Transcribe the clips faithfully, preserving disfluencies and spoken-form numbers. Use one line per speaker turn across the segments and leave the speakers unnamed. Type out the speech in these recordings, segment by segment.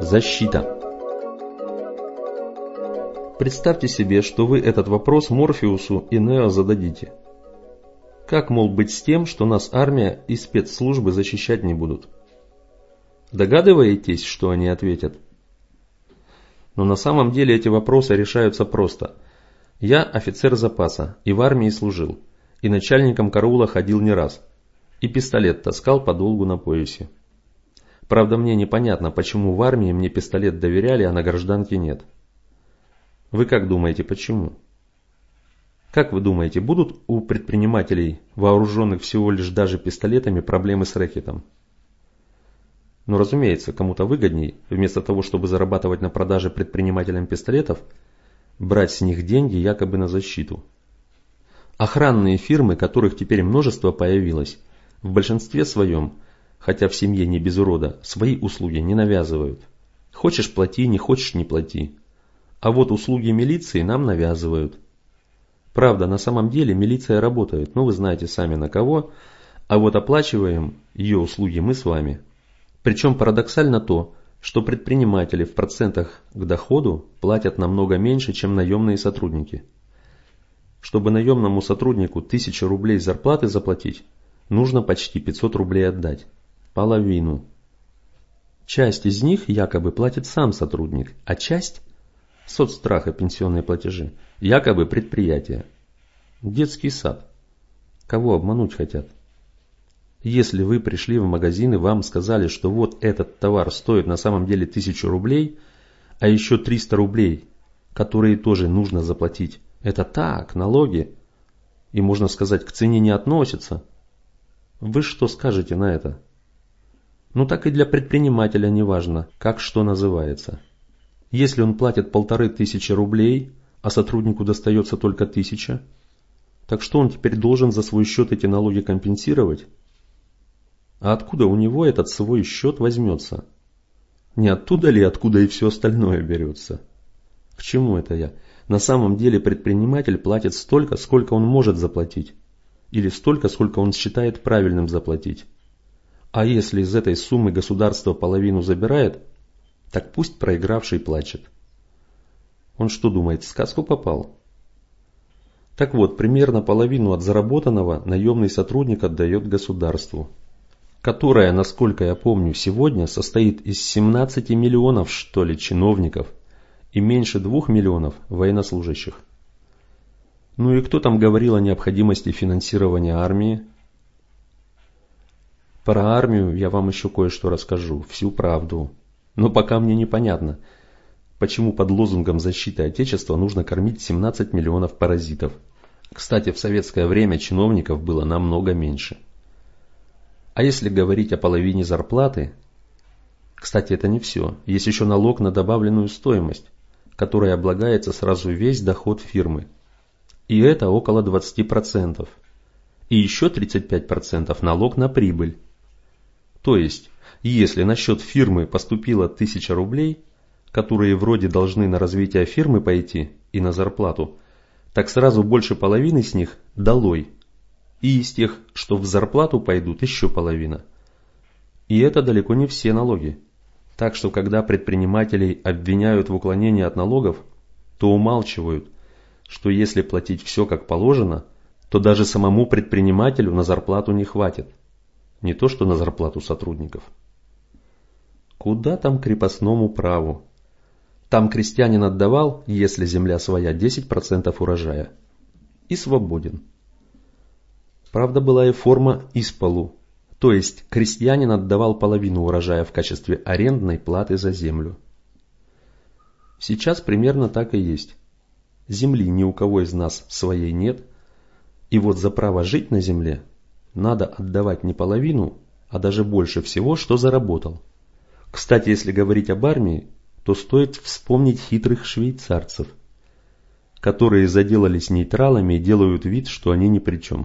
Защита. Представьте себе, что вы этот вопрос Морфеусу и Нео зададите. Как, мол, быть с тем, что нас армия и спецслужбы защищать не будут? Догадываетесь, что они ответят? Но на самом деле эти вопросы решаются просто. Я офицер запаса и в армии служил, и начальником караула ходил не раз, и пистолет таскал подолгу на поясе. Правда, мне непонятно, почему в армии мне пистолет доверяли, а на гражданке нет. Вы как думаете, почему? Как вы думаете, будут у предпринимателей, вооруженных всего лишь даже пистолетами, проблемы с рэкетом? Ну, разумеется, кому-то выгодней, вместо того, чтобы зарабатывать на продаже предпринимателям пистолетов, брать с них деньги якобы на защиту. Охранные фирмы, которых теперь множество появилось, в большинстве своем, хотя в семье не без урода, свои услуги не навязывают. Хочешь плати, не хочешь не плати. А вот услуги милиции нам навязывают. Правда, на самом деле милиция работает, ну вы знаете сами на кого, а вот оплачиваем ее услуги мы с вами. Причем парадоксально то, что предприниматели в процентах к доходу платят намного меньше, чем наемные сотрудники. Чтобы наемному сотруднику тысячу рублей зарплаты заплатить, нужно почти пятьсот рублей отдать. Половину. Часть из них якобы платит сам сотрудник, а часть – соцстрах и пенсионные платежи, якобы предприятие. Детский сад. Кого обмануть хотят? Если вы пришли в магазин и вам сказали, что вот этот товар стоит на самом деле тысячу рублей, а еще триста рублей, которые тоже нужно заплатить, это так, налоги, и можно сказать, к цене не относятся, вы что скажете на это? Ну так и для предпринимателя не важно, как что называется. Если он платит полторы тысячи рублей, а сотруднику достается только тысяча, так что он теперь должен за свой счет эти налоги компенсировать? А откуда у него этот свой счет возьмется? Не оттуда ли, откуда и все остальное берется? К чему это я? На самом деле предприниматель платит столько, сколько он может заплатить. Или столько, сколько он считает правильным заплатить. А если из этой суммы государство половину забирает, так пусть проигравший плачет. Он что думает, в сказку попал? Так вот, примерно половину от заработанного наемный сотрудник отдает государству, которое, насколько я помню, сегодня состоит из семнадцати миллионов, что ли, чиновников и меньше двух миллионов военнослужащих. Ну и кто там говорил о необходимости финансирования армии? Про армию я вам еще кое-что расскажу, всю правду. Но пока мне непонятно, почему под лозунгом защиты Отечества нужно кормить семнадцать миллионов паразитов. Кстати, в советское время чиновников было намного меньше. А если говорить о половине зарплаты, кстати, это не все. Есть еще налог на добавленную стоимость, который облагается сразу весь доход фирмы. И это около двадцати процентов. И еще тридцать пять процентов налог на прибыль. То есть, если на счет фирмы поступило тысяча рублей, которые вроде должны на развитие фирмы пойти и на зарплату, так сразу больше половины с них долой. И из тех, что в зарплату пойдут, еще половина. И это далеко не все налоги. Так что, когда предпринимателей обвиняют в уклонении от налогов, то умалчивают, что если платить все как положено, то даже самому предпринимателю на зарплату не хватит. Не то что на зарплату сотрудников. Куда там крепостному праву? Там крестьянин отдавал, если земля своя, десять процентов урожая. И свободен. Правда, была и форма исполу. То есть крестьянин отдавал половину урожая в качестве арендной платы за землю. Сейчас примерно так и есть. Земли ни у кого из нас своей нет. И вот за право жить на земле надо отдавать не половину, а даже больше всего, что заработал. Кстати, если говорить об армии, то стоит вспомнить хитрых швейцарцев, которые заделались нейтралами и делают вид, что они ни при чем.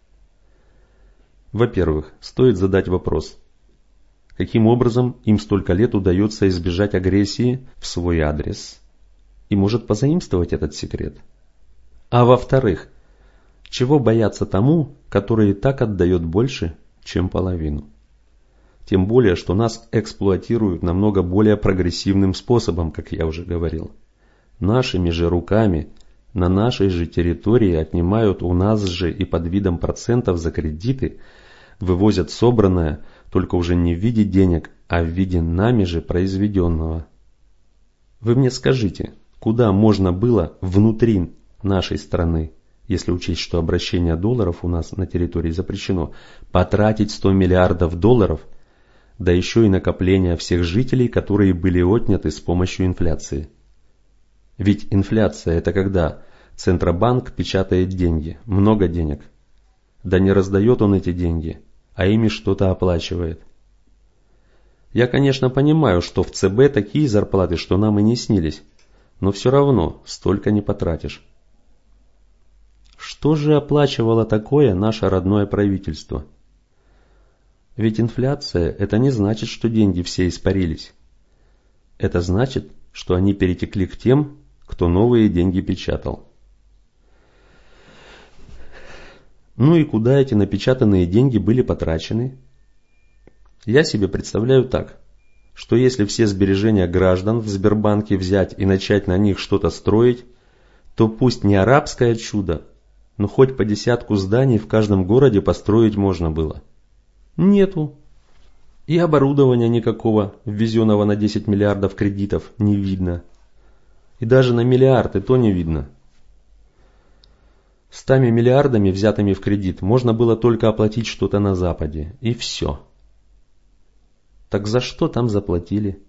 Во-первых, стоит задать вопрос, каким образом им столько лет удается избежать агрессии в свой адрес и может позаимствовать этот секрет. А во-вторых, чего бояться тому, который и так отдает больше, чем половину? Тем более, что нас эксплуатируют намного более прогрессивным способом, как я уже говорил. Нашими же руками на нашей же территории отнимают у нас же и под видом процентов за кредиты вывозят собранное, только уже не в виде денег, а в виде нами же произведенного. Вы мне скажите, куда можно было внутри нашей страны, если учесть, что обращение долларов у нас на территории запрещено, потратить сто миллиардов долларов, да еще и накопление всех жителей, которые были отняты с помощью инфляции? Ведь инфляция – это когда Центробанк печатает деньги, много денег. Да не раздает он эти деньги, а ими что-то оплачивает. Я, конечно, понимаю, что в ЦБ такие зарплаты, что нам и не снились, но все равно столько не потратишь. Что же оплачивало такое наше родное правительство? Ведь инфляция – это не значит, что деньги все испарились. Это значит, что они перетекли к тем, кто новые деньги печатал. Ну и куда эти напечатанные деньги были потрачены? Я себе представляю так, что если все сбережения граждан в Сбербанке взять и начать на них что-то строить, то пусть не арабское чудо, но хоть по десятку зданий в каждом городе построить можно было. Нету. И оборудования никакого, ввезенного на десять миллиардов кредитов, не видно. И даже на миллиард и то не видно. Стами миллиардами, взятыми в кредит, можно было только оплатить что-то на Западе. И все. Так за что там заплатили?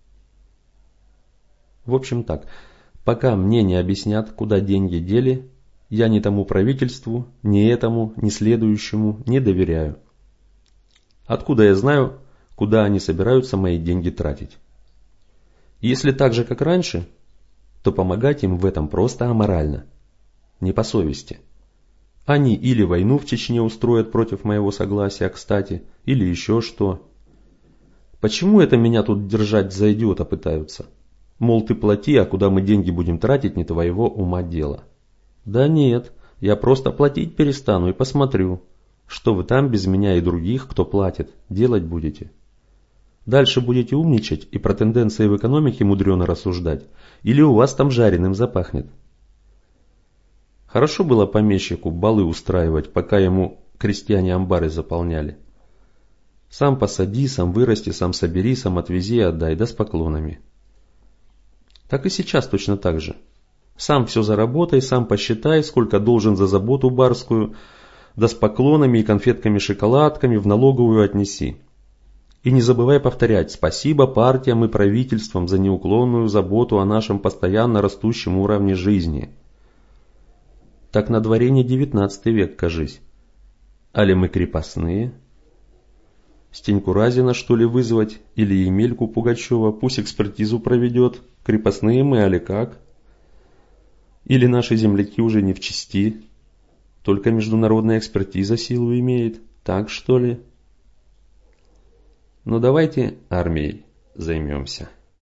В общем так, пока мне не объяснят, куда деньги дели, я ни тому правительству, ни этому, ни следующему не доверяю. Откуда я знаю, куда они собираются мои деньги тратить? Если так же, как раньше, то помогать им в этом просто аморально, не по совести. Они или войну в Чечне устроят против моего согласия, кстати, или еще что. Почему это меня тут держать за идиота пытаются? Мол, ты плати, а куда мы деньги будем тратить, не твоего ума дело. Да нет, я просто платить перестану и посмотрю, что вы там без меня и других, кто платит, делать будете. Дальше будете умничать и про тенденции в экономике мудрено рассуждать, или у вас там жареным запахнет. Хорошо было помещику балы устраивать, пока ему крестьяне амбары заполняли. Сам посади, сам вырасти, сам собери, сам отвези и отдай, да с поклонами. Так и сейчас точно так же. Сам все заработай, сам посчитай, сколько должен за заботу барскую, да с поклонами и конфетками-шоколадками в налоговую отнеси. И не забывай повторять «Спасибо партиям и правительствам за неуклонную заботу о нашем постоянно растущем уровне жизни». Так на дворе не девятнадцатый век, кажись. Али мы крепостные? Стеньку Разина, что ли, вызвать? Или Емельку Пугачева, пусть экспертизу проведет. Крепостные мы, али как? Или наши земляки уже не в чести? Только международная экспертиза силу имеет. Так что ли? Ну давайте армией займемся.